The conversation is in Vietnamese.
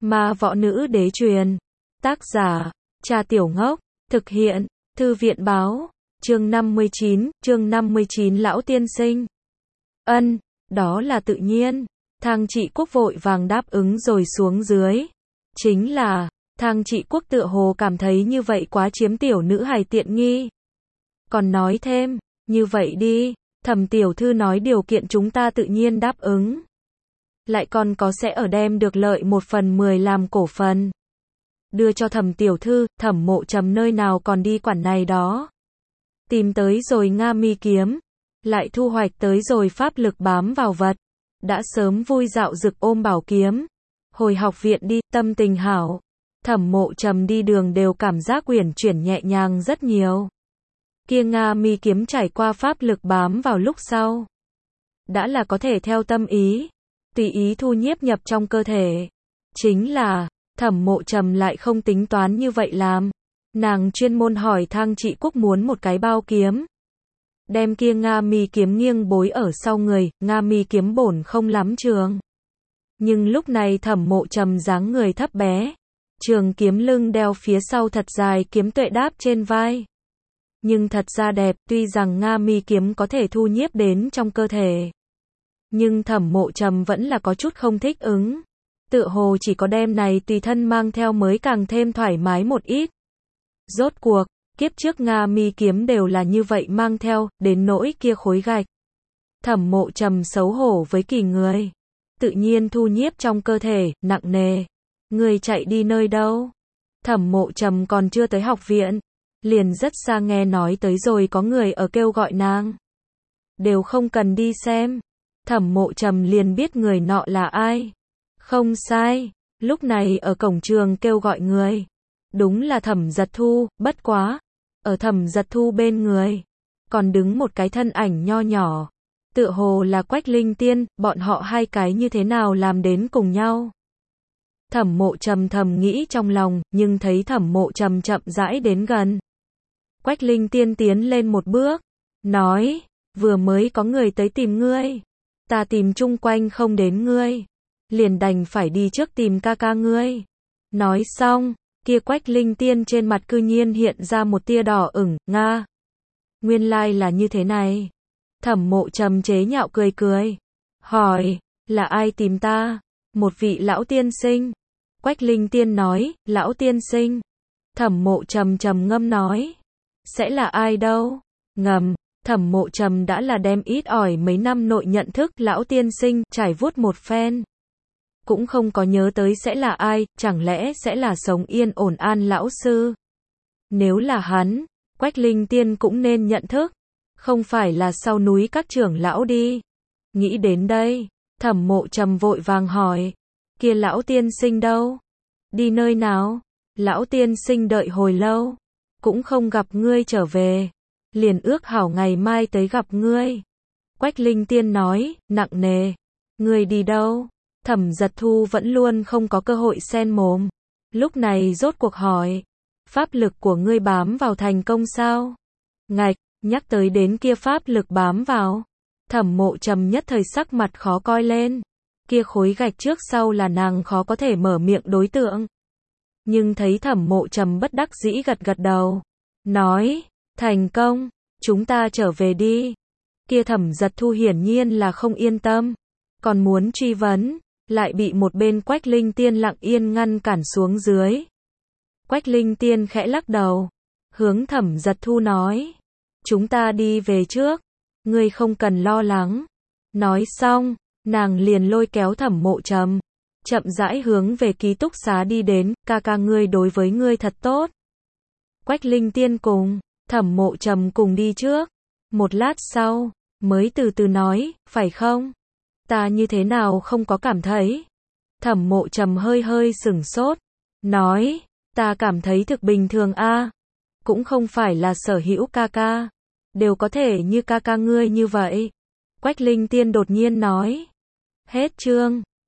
Ma võ nữ đế truyền. Tác giả, Trà Tiểu Ngốc. Thực hiện, Thư viện báo. Chương 59, Lão tiên sinh. Ân, đó là tự nhiên. Thang Trị Quốc vội vàng đáp ứng rồi xuống dưới. Chính là, Thang Trị Quốc tựa hồ cảm thấy như vậy quá chiếm tiểu nữ hài tiện nghi. Còn nói thêm, như vậy đi, Thẩm tiểu thư nói điều kiện chúng ta tự nhiên đáp ứng. Lại còn có sẽ ở đem được lợi 1/10 làm cổ phần. Đưa cho Thẩm tiểu thư, Thẩm Mộ Trầm nơi nào còn đi quản này đó. Tìm tới rồi Nga mi kiếm, lại thu hoạch tới rồi pháp lực bám vào vật. Đã sớm vui dạo rực ôm bảo kiếm. Hồi học viện đi, tâm tình hảo. Thẩm Mộ Trầm đi đường đều cảm giác uyển chuyển nhẹ nhàng rất nhiều. Kia Nga mi kiếm trải qua pháp lực bám vào lúc sau. Đã là có thể theo tâm ý, tùy ý thu nhiếp nhập trong cơ thể. Chính là, Thẩm Mộ Trầm lại không tính toán như vậy làm. Nàng chuyên môn hỏi Thang Trị Quốc muốn một cái bao kiếm. Đem kia Nga mi kiếm nghiêng bối ở sau người, Nga mi kiếm bổn không lắm trường. Nhưng lúc này Thẩm Mộ Trầm dáng người thấp bé. Trường kiếm lưng đeo phía sau thật dài kiếm tuệ đáp trên vai. Nhưng thật ra đẹp, tuy rằng Nga mi kiếm có thể thu nhiếp đến trong cơ thể. Nhưng Thẩm Mộ Trầm vẫn là có chút không thích ứng. Tựa hồ chỉ có đem này tùy thân mang theo mới càng thêm thoải mái một ít. Rốt cuộc, kiếp trước Nga mi kiếm đều là như vậy mang theo, đến nỗi kia khối gạch. Thẩm Mộ Trầm xấu hổ với kỳ người. Tự nhiên thu nhiếp trong cơ thể, nặng nề. Người chạy đi nơi đâu? Thẩm Mộ Trầm còn chưa tới học viện. Liền rất xa nghe nói tới rồi có người ở kêu gọi nàng. Đều không cần đi xem. Thẩm Mộ Trầm liền biết người nọ là ai. Không sai, lúc này ở cổng trường kêu gọi người. Đúng là Thẩm Giật Thu, bất quá. Ở Thẩm Giật Thu bên người. Còn đứng một cái thân ảnh nho nhỏ. Tựa hồ là Quách Linh Tiên, bọn họ hai cái như thế nào làm đến cùng nhau. Thẩm Mộ Trầm thầm nghĩ trong lòng, nhưng thấy Thẩm Mộ Trầm chậm rãi đến gần. Quách Linh Tiên tiến lên một bước, nói, vừa mới có người tới tìm ngươi. Ta tìm chung quanh không đến ngươi. Liền đành phải đi trước tìm ca ca ngươi. Nói xong, kia Quách Linh Tiên trên mặt cư nhiên hiện ra một tia đỏ ửng, Nga. Nguyên lai là như thế này. Thẩm Mộ Trầm chế nhạo cười cười. Hỏi, là ai tìm ta? Một vị lão tiên sinh. Quách Linh Tiên nói, lão tiên sinh. Thẩm Mộ Trầm trầm ngâm nói. Sẽ là ai đâu? Ngầm, Thẩm Mộ Trầm đã là đem ít ỏi mấy năm nội nhận thức lão tiên sinh, trải vuốt một phen. Cũng không có nhớ tới sẽ là ai, chẳng lẽ sẽ là sống yên ổn an lão sư? Nếu là hắn, Quách Linh Tiên cũng nên nhận thức. Không phải là sau núi các trưởng lão đi. Nghĩ đến đây, Thẩm Mộ Trầm vội vàng hỏi. Kia lão tiên sinh đâu? Đi nơi nào? Lão tiên sinh đợi hồi lâu. Cũng không gặp ngươi trở về. Liền ước hảo ngày mai tới gặp ngươi. Quách Linh Tiên nói, nặng nề. Ngươi đi đâu? Thẩm Giật Thu vẫn luôn không có cơ hội xen mồm. Lúc này rốt cuộc hỏi. Pháp lực của ngươi bám vào thành công sao? Ngạch, nhắc tới đến kia pháp lực bám vào. Thẩm Mộ Trầm nhất thời sắc mặt khó coi lên. Kia khối gạch trước sau là nàng khó có thể mở miệng đối tượng. Nhưng thấy Thẩm Mộ Trầm bất đắc dĩ gật gật đầu. Nói, thành công, chúng ta trở về đi. Kia Thẩm Giật Thu hiển nhiên là không yên tâm. Còn muốn truy vấn, lại bị một bên Quách Linh Tiên lặng yên ngăn cản xuống dưới. Quách Linh Tiên khẽ lắc đầu. Hướng Thẩm Giật Thu nói. Chúng ta đi về trước. Ngươi không cần lo lắng. Nói xong, nàng liền lôi kéo Thẩm Mộ Trầm. Chậm rãi hướng về ký túc xá đi đến, ca ca ngươi đối với ngươi thật tốt. Quách Linh Tiên cùng Thẩm Mộ Trầm cùng đi trước. Một lát sau, mới từ từ nói, phải không? Ta như thế nào không có cảm thấy? Thẩm Mộ Trầm hơi hơi sửng sốt. Nói, ta cảm thấy thực bình thường a. Cũng không phải là sở hữu ca ca. Đều có thể như ca ca ngươi như vậy. Quách Linh Tiên đột nhiên nói. Hết chương.